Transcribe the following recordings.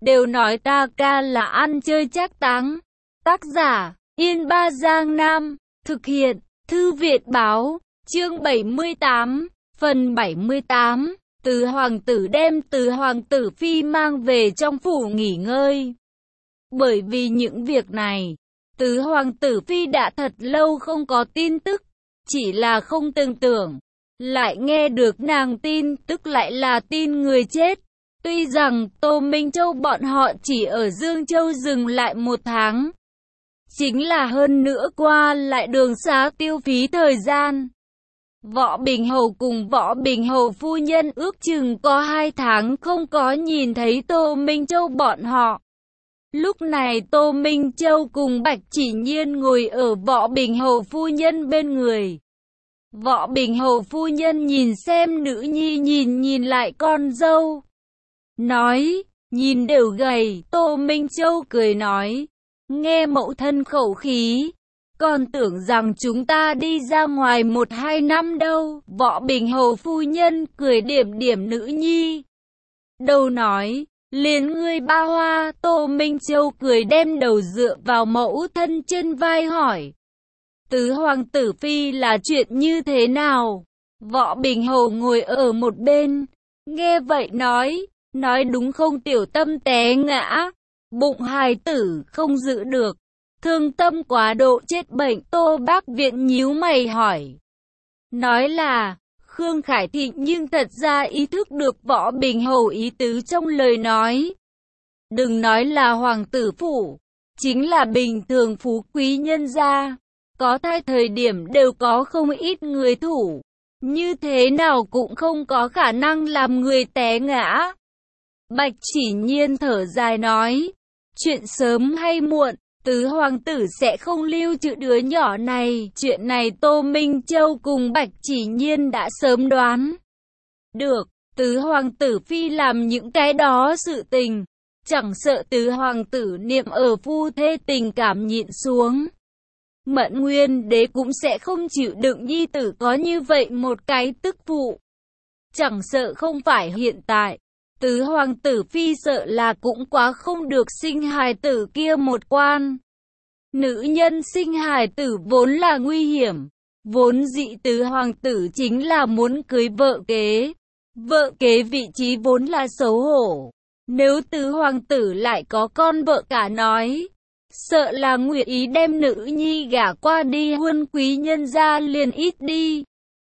đều nói ta ca là ăn chơi trác táng. Tác giả, Yên Ba Giang Nam, thực hiện, Thư viện báo, chương 78, phần 78, Tứ hoàng tử đem Tứ hoàng tử phi mang về trong phủ nghỉ ngơi. Bởi vì những việc này, Tứ hoàng tử phi đã thật lâu không có tin tức, chỉ là không tưởng tượng, lại nghe được nàng tin tức lại là tin người chết. Tuy rằng Tô Minh Châu bọn họ chỉ ở Dương Châu dừng lại 1 tháng, chính là hơn nữa qua lại đường xá tiêu phí thời gian. Võ Bình Hầu cùng Võ Bình Hầu phu nhân ước chừng có 2 tháng không có nhìn thấy Tô Minh Châu bọn họ. Lúc này Tô Minh Châu cùng Bạch Chỉ Nhiên ngồi ở Võ Bình Hầu phu nhân bên người. Võ Bình Hầu phu nhân nhìn xem nữ nhi nhìn lại con dâu. Nói, nhìn đều gầy, Tô Minh Châu cười nói, nghe mẫu thân khẩu khí, còn tưởng rằng chúng ta đi ra ngoài 1-2 năm đâu. Võ Bình Hầu phu nhân cười điểm điểm nữ nhi. Đầu nói, liền ngươi ba hoa. Tô Minh Châu cười đem đầu dựa vào mẫu thân trên vai hỏi, Tứ hoàng tử phi là chuyện như thế nào? Võ Bình Hầu ngồi ở một bên, nghe vậy nói đúng không, tiểu tâm té ngã, bụng hài tử không giữ được, thương tâm quá độ chết bệnh. Tô Bác Viện nhíu mày hỏi, nói là Khương Khải Thịnh, nhưng thật ra ý thức được Võ Bình Hầu ý tứ trong lời nói. Đừng nói là hoàng tử phủ, chính là bình thường phú quý nhân gia, có thai thời điểm đều có không ít người thủ, như thế nào cũng không có khả năng làm người té ngã. Bạch Chỉ Nhiên thở dài nói, chuyện sớm hay muộn, Tứ hoàng tử sẽ không lưu trữ đứa nhỏ này. Chuyện này Tô Minh Châu cùng Bạch Chỉ Nhiên đã sớm đoán được. Tứ hoàng tử phi làm những cái đó sự tình, chẳng sợ Tứ hoàng tử niệm ở phu thê tình cảm nhịn xuống, Mẫn Nguyên đế cũng sẽ không chịu đựng nhi tử có như vậy một cái tức phụ. Chẳng sợ không phải hiện tại, Tứ hoàng tử phi sợ là cũng quá không được sinh hài tử kia một quan. Nữ nhân sinh hài tử vốn là nguy hiểm, vốn dĩ Tứ hoàng tử chính là muốn cưới vợ kế. Vợ kế vị trí vốn là xấu hổ, nếu Tứ hoàng tử lại có con vợ cả nói, sợ là nguyện ý đem nữ nhi gả qua đi huân quý nhân gia liền ít đi.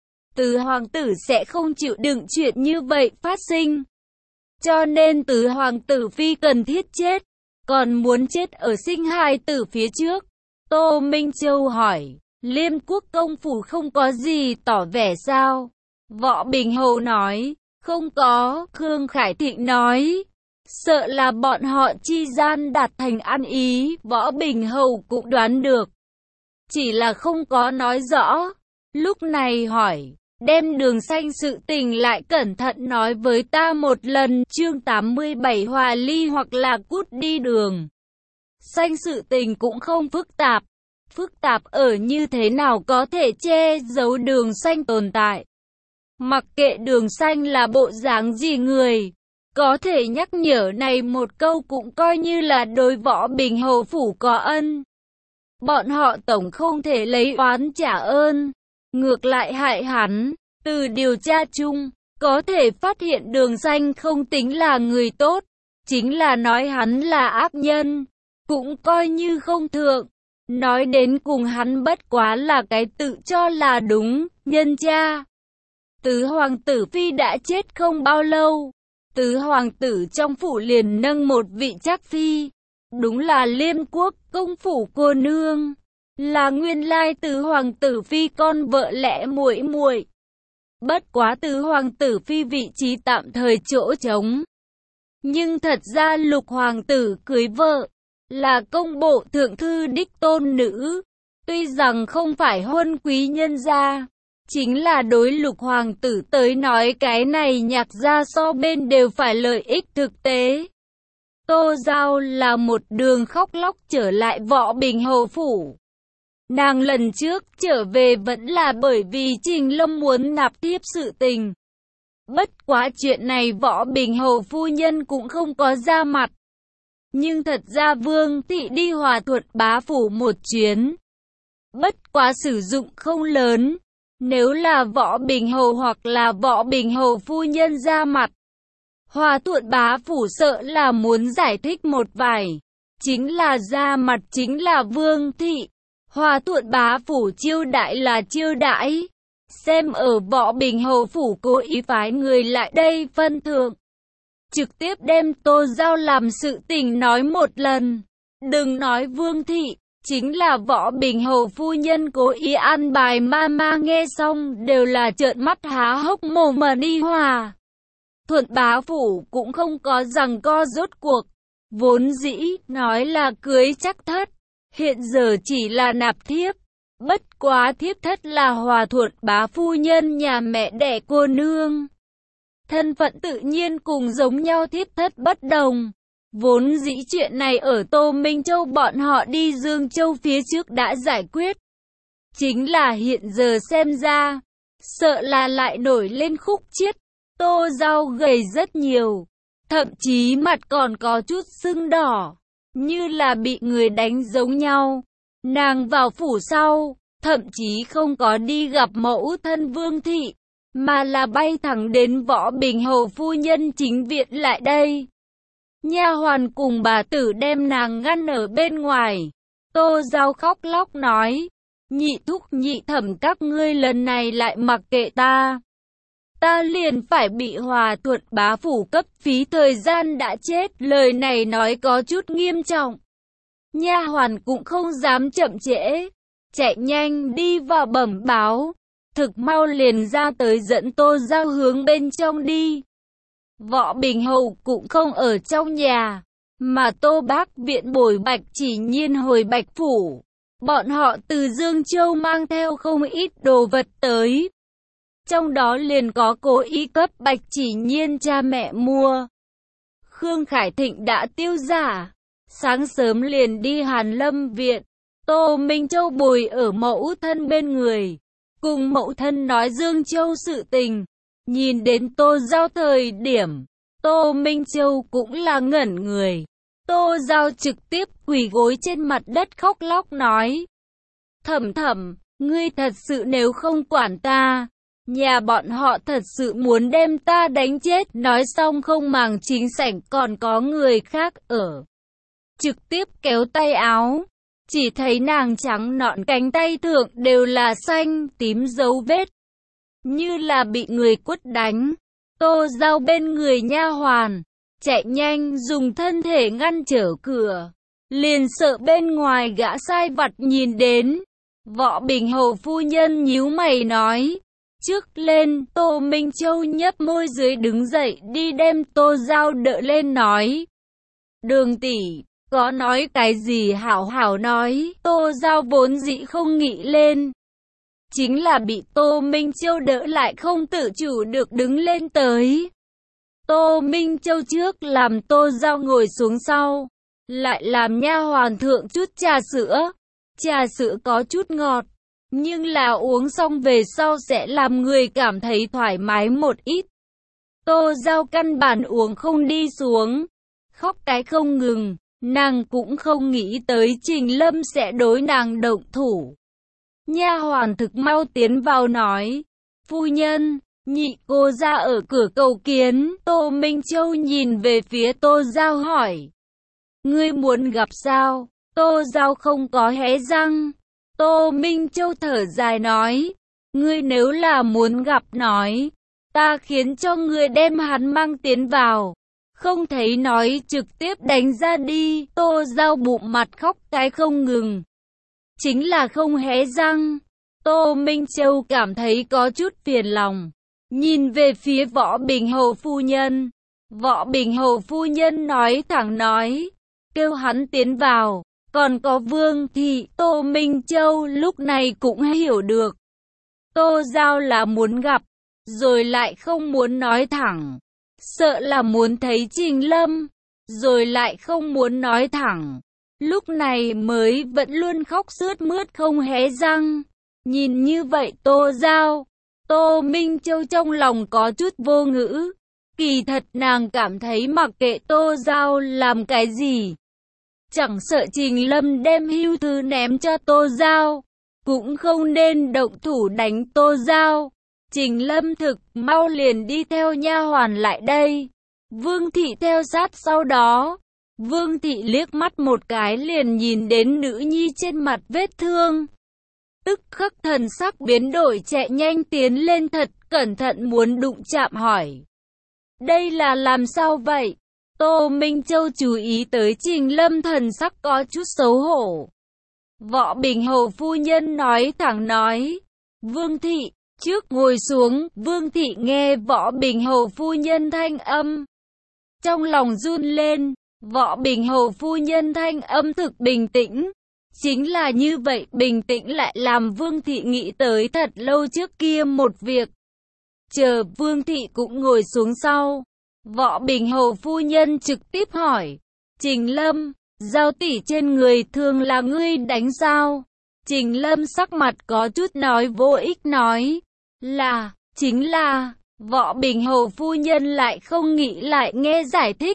Tứ hoàng tử sẽ không chịu đựng chuyện như vậy phát sinh. Cho nên Tứ hoàng tử phi cần thiết chết, còn muốn chết ở sinh hài tử phía trước. Tô Minh Châu hỏi, Liêm quốc công phủ không có gì tỏ vẻ sao? Võ Bình Hầu nói, không có. Khương Khải Thịnh nói, sợ là bọn họ chi gian đạt thành ăn ý. Võ Bình Hầu cũng đoán được, chỉ là không có nói rõ. Lúc này hỏi, đem Đường Xanh sự tình lại cẩn thận nói với ta một lần. Chương 87 hòa ly hoặc là cút đi. Đường Xanh sự tình cũng không phức tạp. Phức tạp ở như thế nào có thể che giấu Đường Xanh tồn tại. Mặc kệ Đường Xanh là bộ dáng gì người, có thể nhắc nhở này một câu cũng coi như là đối Võ Bình Hầu phủ có ân. Bọn họ tổng không thể lấy oán trả ơn, ngược lại hại hắn. Từ điều tra chung, có thể phát hiện Đường Xanh không tính là người tốt, chính là nói hắn là ác nhân, cũng coi như không thượng. Nói đến cùng hắn bất quá là cái tự cho là đúng, nhân cha. Tứ hoàng tử phi đã chết không bao lâu, Tứ hoàng tử trong phủ liền nâng một vị trác phi, đúng là Liêm quốc công phủ cô nương, là nguyên lai Tứ hoàng tử phi con vợ lẽ muội muội. Bất quá Tứ hoàng tử phi vị trí tạm thời chỗ trống. Nhưng thật ra Lục hoàng tử cưới vợ, là công bộ thượng thư đích tôn nữ. Tuy rằng không phải huân quý nhân gia, chính là đối Lục hoàng tử tới nói cái này nhạc gia so bên đều phải lợi ích thực tế. Tô Giao là một đường khóc lóc trở lại Võ Bình Hầu phủ. Nàng lần trước trở về vẫn là bởi vì Trình Lâm muốn nạp tiếp sự tình. Bất quá chuyện này Võ Bình Hầu phu nhân cũng không có ra mặt. Nhưng thật ra Vương thị đi Hòa Thuận bá phủ một chuyến, bất quá sử dụng không lớn. Nếu là Võ Bình Hầu hoặc là Võ Bình Hầu phu nhân ra mặt, Hòa Thuận bá phủ sợ là muốn giải thích một vài. Chính là ra mặt chính là Vương thị. Hòa Thuận bá phủ chiêu đãi là chiêu đãi. Xem ở Võ Bình Hầu phủ cố ý phái người lại đây phân thưởng. Trực tiếp đem Tô Giao làm sự tình nói một lần. Đừng nói Vương thị, chính là Võ Bình Hầu phu nhân cố ý an bài ma nghe xong đều là trợn mắt há hốc mồm mà đi. Hòa Thuận bá phủ cũng không có rằng co rốt cuộc. Vốn dĩ nói là cưới chắc thất, hiện giờ chỉ là nạp thiếp. Bất quá thiếp thất là Hòa Thuận bá phu nhân nhà mẹ đẻ cô nương. Thân phận tự nhiên cùng giống nhau, thiếp thất bất đồng. Vốn dĩ chuyện này ở Tô Minh Châu bọn họ đi Dương Châu phía trước đã giải quyết. Chính là hiện giờ xem ra, sợ là lại nổi lên khúc chiết. Tô Giao gầy rất nhiều, thậm chí mặt còn có chút sưng đỏ, như là bị người đánh giống nhau. Nàng vào phủ sau, thậm chí không có đi gặp mẫu thân Vương thị, mà là bay thẳng đến Võ Bình Hầu phu nhân chính viện lại đây. Nha hoàn cùng bà tử đem nàng ngăn ở bên ngoài. Tô Giao khóc lóc nói, nhị thúc nhị thẩm các ngươi lần này lại mặc kệ ta. Ta liền phải bị Hòa Thuận bá phủ cấp phí thời gian đã chết. Lời này nói có chút nghiêm trọng. Nha hoàn cũng không dám chậm trễ, chạy nhanh đi vào bẩm báo. Thực mau liền ra tới dẫn Tô Giao hướng bên trong đi. Võ Bình Hầu cũng không ở trong nhà, mà Tô Bác viện bồi Bạch Chỉ Nhiên hồi Bạch phủ. Bọn họ từ Dương Châu mang theo không ít đồ vật tới. Trong đó liền có cố ý cấp Bạch Chỉ Nhiên cha mẹ mua. Khương Khải Thịnh đã tiêu giả, sáng sớm liền đi Hàn Lâm viện. Tô Minh Châu bồi ở mẫu thân bên người, cùng mẫu thân nói Dương Châu sự tình. Nhìn đến Tô Giao thời điểm, Tô Minh Châu cũng là ngẩn người. Tô Giao trực tiếp quỳ gối trên mặt đất khóc lóc nói, thẩm thẩm, ngươi thật sự nếu không quản ta, nhà bọn họ thật sự muốn đem ta đánh chết. Nói xong không màng chính sảnh còn có người khác ở, trực tiếp kéo tay áo. Chỉ thấy nàng trắng nõn cánh tay thượng đều là xanh tím dấu vết, như là bị người quất đánh. Tô Giao bên người nha hoàn chạy nhanh dùng thân thể ngăn trở cửa, liền sợ bên ngoài gã sai vặt nhìn đến. Võ Bình Hầu phu nhân nhíu mày nói, trước lên. Tô Minh Châu nhấp môi dưới đứng dậy đi đem Tô Giao đỡ lên nói, Đường tỷ, có nói cái gì hảo hảo nói. Tô Giao vốn dĩ không nghĩ lên, chính là bị Tô Minh Châu đỡ lại không tự chủ được đứng lên tới. Tô Minh Châu trước làm Tô Giao ngồi xuống sau, lại làm nha hoàn thượng chút trà sữa. Trà sữa có chút ngọt, nhưng là uống xong về sau sẽ làm người cảm thấy thoải mái một ít. Tô Giao căn bản uống không đi xuống, khóc cái không ngừng. Nàng cũng không nghĩ tới Trình Lâm sẽ đối nàng động thủ. Nha hoàn thực mau tiến vào nói, phu nhân, nhị cô ra ở cửa cầu kiến. Tô Minh Châu nhìn về phía Tô Giao hỏi, ngươi muốn gặp sao? Tô Giao không có hé răng. Tô Minh Châu thở dài nói, ngươi nếu là muốn gặp nói, ta khiến cho ngươi đem hắn mang tiến vào. Không thấy nói trực tiếp đánh ra đi. Tô Giao bụng mặt khóc cái không ngừng, chính là không hé răng. Tô Minh Châu cảm thấy có chút phiền lòng, nhìn về phía Võ Bình Hầu phu nhân. Võ Bình Hầu phu nhân nói thẳng nói, kêu hắn tiến vào. Còn có Vương thị. Tô Minh Châu lúc này cũng hiểu được, Tô Giao là muốn gặp, rồi lại không muốn nói thẳng. Sợ là muốn thấy Trình Lâm, rồi lại không muốn nói thẳng. Lúc này mới vẫn luôn khóc sướt mướt không hé răng. Nhìn như vậy Tô Giao, Tô Minh Châu trong lòng có chút vô ngữ. Kỳ thật nàng cảm thấy mặc kệ Tô Giao làm cái gì, chẳng sợ Trình Lâm đem hưu thư ném cho Tô Giao, cũng không nên động thủ đánh Tô Giao. Trình Lâm thực mau liền đi theo nha hoàn lại đây. Vương Thị theo sát sau đó. Vương Thị liếc mắt một cái liền nhìn đến nữ nhi trên mặt vết thương. Tức khắc thần sắc biến đổi, chạy nhanh tiến lên thật cẩn thận muốn đụng chạm hỏi. Đây là làm sao vậy? Tô Minh Châu chú ý tới Trình Lâm thần sắc có chút xấu hổ. Võ Bình Hầu phu nhân nói thẳng nói. Vương Thị, trước ngồi xuống. Vương Thị nghe Võ Bình Hầu phu nhân thanh âm, trong lòng run lên. Võ Bình Hầu phu nhân thanh âm thực bình tĩnh. Chính là như vậy bình tĩnh lại làm Vương Thị nghĩ tới thật lâu trước kia một việc. Chờ Vương Thị cũng ngồi xuống sau, Võ Bình Hầu phu nhân trực tiếp hỏi. Trình Lâm, Giao tỷ trên người thường là ngươi đánh sao? Trình Lâm sắc mặt có chút nói vô ích nói. Là, chính là. Võ Bình Hầu phu nhân lại không nghĩ lại nghe giải thích.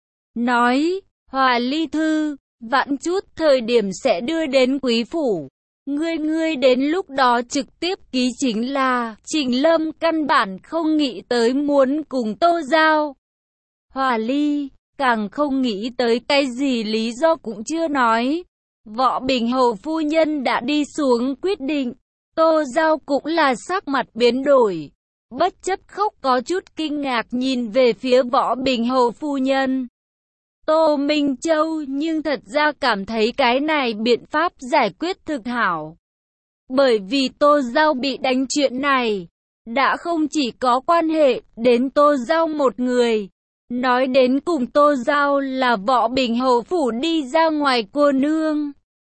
Nói, Hòa Ly thư, vãn chút thời điểm sẽ đưa đến quý phủ. Ngươi đến lúc đó trực tiếp ký chính là. Trình Lâm căn bản không nghĩ tới muốn cùng Tô Giao. Hòa Ly, càng không nghĩ tới cái gì lý do cũng chưa nói. Võ Bình Hầu phu nhân đã đi xuống quyết định. Tô Giao cũng là sắc mặt biến đổi. Bất chấp khóc có chút kinh ngạc nhìn về phía Võ Bình Hầu phu nhân. Tô Minh Châu nhưng thật ra cảm thấy cái này biện pháp giải quyết thực hảo. Bởi vì Tô Giao bị đánh chuyện này, đã không chỉ có quan hệ đến Tô Giao một người. Nói đến cùng Tô Giao là Võ Bình Hầu phủ đi ra ngoài cô nương.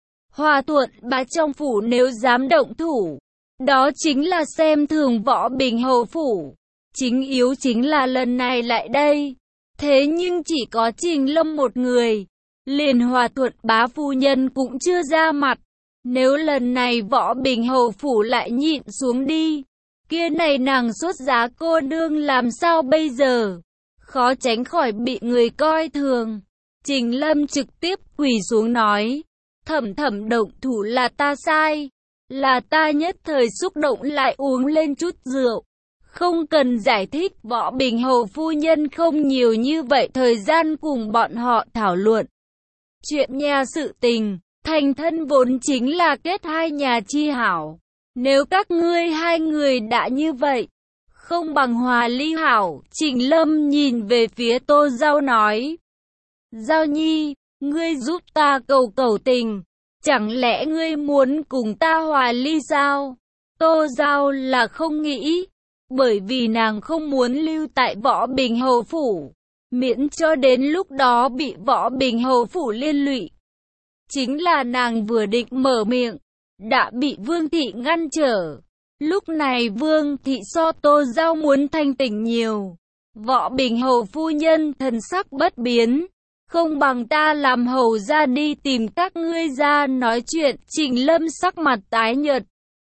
Hòa Thuận bá trong phủ nếu dám động thủ, đó chính là xem thường Võ Bình Hầu phủ. Chính yếu chính là lần này lại đây. Thế nhưng chỉ có Trình Lâm một người, liền Hòa Thuận bá phu nhân cũng chưa ra mặt. Nếu lần này Võ Bình Hầu phủ lại nhịn xuống đi, kia này nàng xuất giá cô nương làm sao bây giờ? Khó tránh khỏi bị người coi thường. Trình Lâm trực tiếp quỳ xuống nói, thẩm động thủ là ta sai, là ta nhất thời xúc động lại uống lên chút rượu. Không cần giải thích. Võ Bình Hầu phu nhân không nhiều như vậy thời gian cùng bọn họ thảo luận chuyện nhà sự tình. Thành thân vốn chính là kết hai nhà chi hảo. Nếu các ngươi hai người đã như vậy, không bằng hòa ly hảo. Trình Lâm nhìn về phía Tô Giao nói. Giao nhi, ngươi giúp ta cầu tình. Chẳng lẽ ngươi muốn cùng ta hòa ly sao? Tô Giao là không nghĩ. Bởi vì nàng không muốn lưu tại Võ Bình Hầu phủ, miễn cho đến lúc đó bị Võ Bình Hầu phủ liên lụy. Chính là nàng vừa định mở miệng, đã bị Vương Thị ngăn trở. Lúc này Vương Thị so Tô Giao muốn thanh tỉnh nhiều. Võ Bình Hầu phu nhân thần sắc bất biến. Không bằng ta làm hầu ra đi tìm các ngươi ra nói chuyện. Trình Lâm sắc mặt tái nhợt,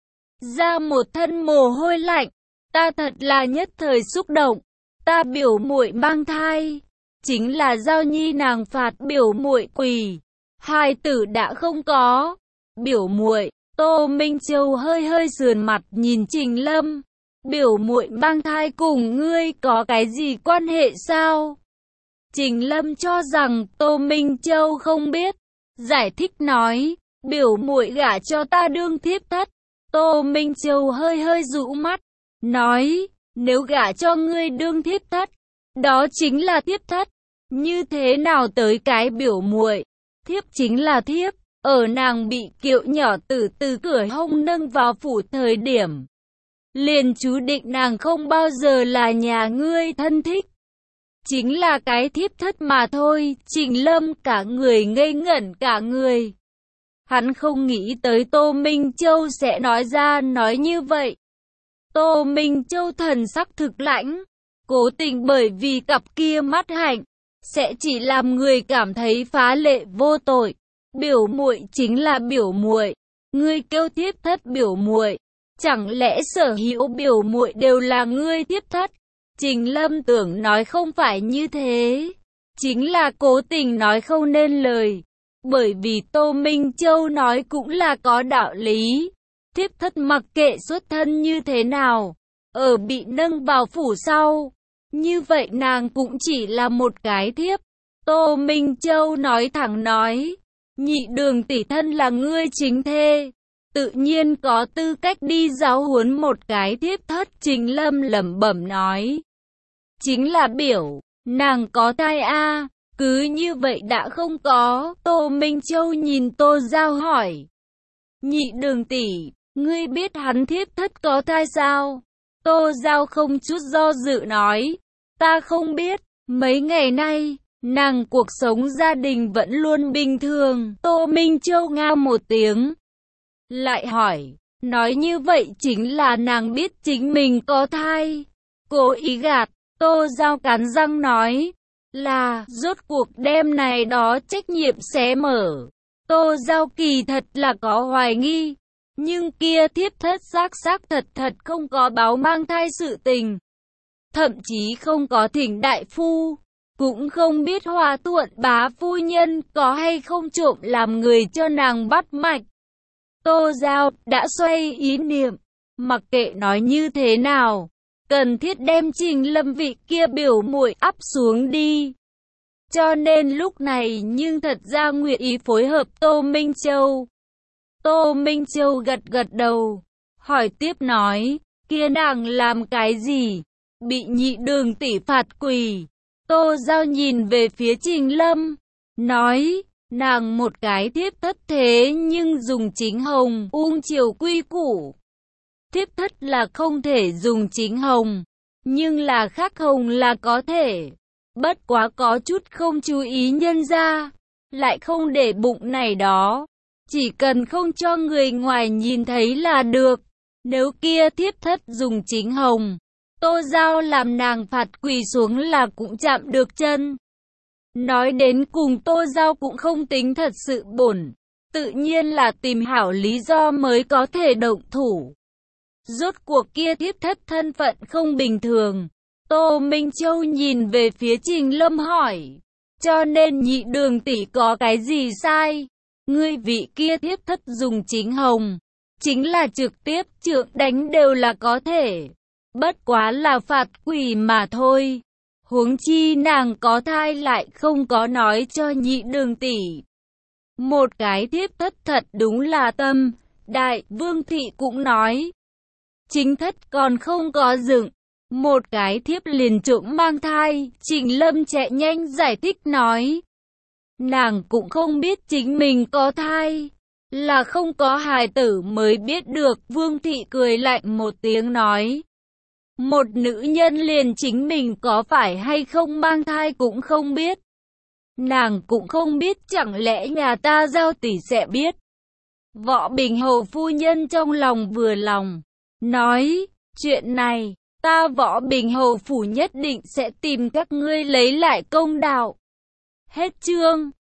ra một thân mồ hôi lạnh. Ta thật là nhất thời xúc động. Ta biểu muội mang thai, chính là Giao nhi nàng phạt biểu muội quỳ, hài tử đã không có. Biểu muội. Tô Minh Châu hơi sườn mặt nhìn Trình Lâm. Biểu muội mang thai cùng ngươi có cái gì quan hệ sao? Trình Lâm cho rằng Tô Minh Châu không biết, giải thích nói, biểu muội gả cho ta đương thiếp thất. Tô Minh Châu hơi rũ mắt, nói, nếu gả cho ngươi đương thiếp thất, đó chính là thiếp thất. Như thế nào tới cái biểu muội? Thiếp chính là thiếp. Ở nàng bị kiệu nhỏ từ cửa hông nâng vào phủ thời điểm, liền chú định nàng không bao giờ là nhà ngươi thân thích. Chính là cái thiếp thất mà thôi. Trình Lâm cả người ngây ngẩn cả người. Hắn không nghĩ tới Tô Minh Châu sẽ nói ra nói như vậy. Tô Minh Châu thần sắc thực lãnh, cố tình bởi vì cặp kia mắt hạnh, sẽ chỉ làm người cảm thấy phá lệ vô tội. Biểu muội chính là biểu muội, ngươi kêu thiếp thất biểu muội, chẳng lẽ sở hữu biểu muội đều là ngươi thiếp thất? Trình Lâm tưởng nói không phải như thế, chính là cố tình nói không nên lời, bởi vì Tô Minh Châu nói cũng là có đạo lý. Thiếp thất mặc kệ xuất thân như thế nào, ở bị nâng vào phủ sau, như vậy nàng cũng chỉ là một cái thiếp. Tô Minh Châu nói thẳng nói, Nhị Đường tỷ thân là ngươi chính thê, tự nhiên có tư cách đi giáo huấn một cái thiếp thất. Trình Lâm lẩm bẩm nói, chính là biểu, nàng có thai a. Cứ như vậy đã không có. Tô Minh Châu nhìn Tô Giao hỏi, Nhị Đường tỷ, ngươi biết hắn thiếp thất có thai sao? Tô Giao không chút do dự nói, ta không biết, mấy ngày nay, nàng cuộc sống gia đình vẫn luôn bình thường. Tô Minh Châu ngao một tiếng, lại hỏi, nói như vậy chính là nàng biết chính mình có thai, cố ý gạt. Tô Giao cắn răng nói, là, rốt cuộc đêm này đó trách nhiệm xé mở. Tô Giao kỳ thật là có hoài nghi, nhưng kia thiếp thất xác thật không có báo mang thai sự tình. Thậm chí không có thỉnh đại phu, cũng không biết Hòa Thuận bá phu nhân có hay không trộm làm người cho nàng bắt mạch. Tô Giao đã xoay ý niệm, mặc kệ nói như thế nào, cần thiết đem Trình Lâm vị kia biểu muội áp xuống đi. Cho nên lúc này nhưng thật ra nguyện ý phối hợp Tô Minh Châu. Tô Minh Châu gật đầu, hỏi tiếp nói, kia nàng làm cái gì? Bị Nhị Đường tỷ phạt quỳ. Tô Giao nhìn về phía Trình Lâm, nói, nàng một cái thiếp thất thế nhưng dùng chính hồng, ung chiều quy củ. Thiếp thất là không thể dùng chính hồng, nhưng là khác hồng là có thể. Bất quá có chút không chú ý nhân ra, lại không để bụng này đó. Chỉ cần không cho người ngoài nhìn thấy là được. Nếu kia thiếp thất dùng chính hồng, Tô Giao làm nàng phạt quỳ xuống là cũng chạm được chân. Nói đến cùng Tô Giao cũng không tính thật sự bổn, tự nhiên là tìm hảo lý do mới có thể động thủ. Rốt cuộc kia thiếp thất thân phận không bình thường. Tô Minh Châu nhìn về phía Trình Lâm hỏi, cho nên Nhị Đường tỷ có cái gì sai? Ngươi vị kia thiếp thất dùng chính hồng, chính là trực tiếp trượng đánh đều là có thể. Bất quá là phạt quỳ mà thôi. Huống chi nàng có thai lại không có nói cho Nhị Đường tỷ. Một cái thiếp thất thật đúng là tâm. Đại Vương thị cũng nói, chính thất còn không có dựng, một cái thiếp liền trộm mang thai. Trình Lâm chạy nhanh giải thích nói, nàng cũng không biết chính mình có thai, là không có hài tử mới biết được. Vương thị cười lạnh một tiếng nói, một nữ nhân liền chính mình có phải hay không mang thai cũng không biết, nàng cũng không biết, chẳng lẽ nhà ta Giao tỷ sẽ biết? Võ Bình Hầu phu nhân trong lòng vừa lòng, nói, chuyện này, ta Võ Bình Hầu phủ nhất định sẽ tìm các ngươi lấy lại công đạo. Hết chương.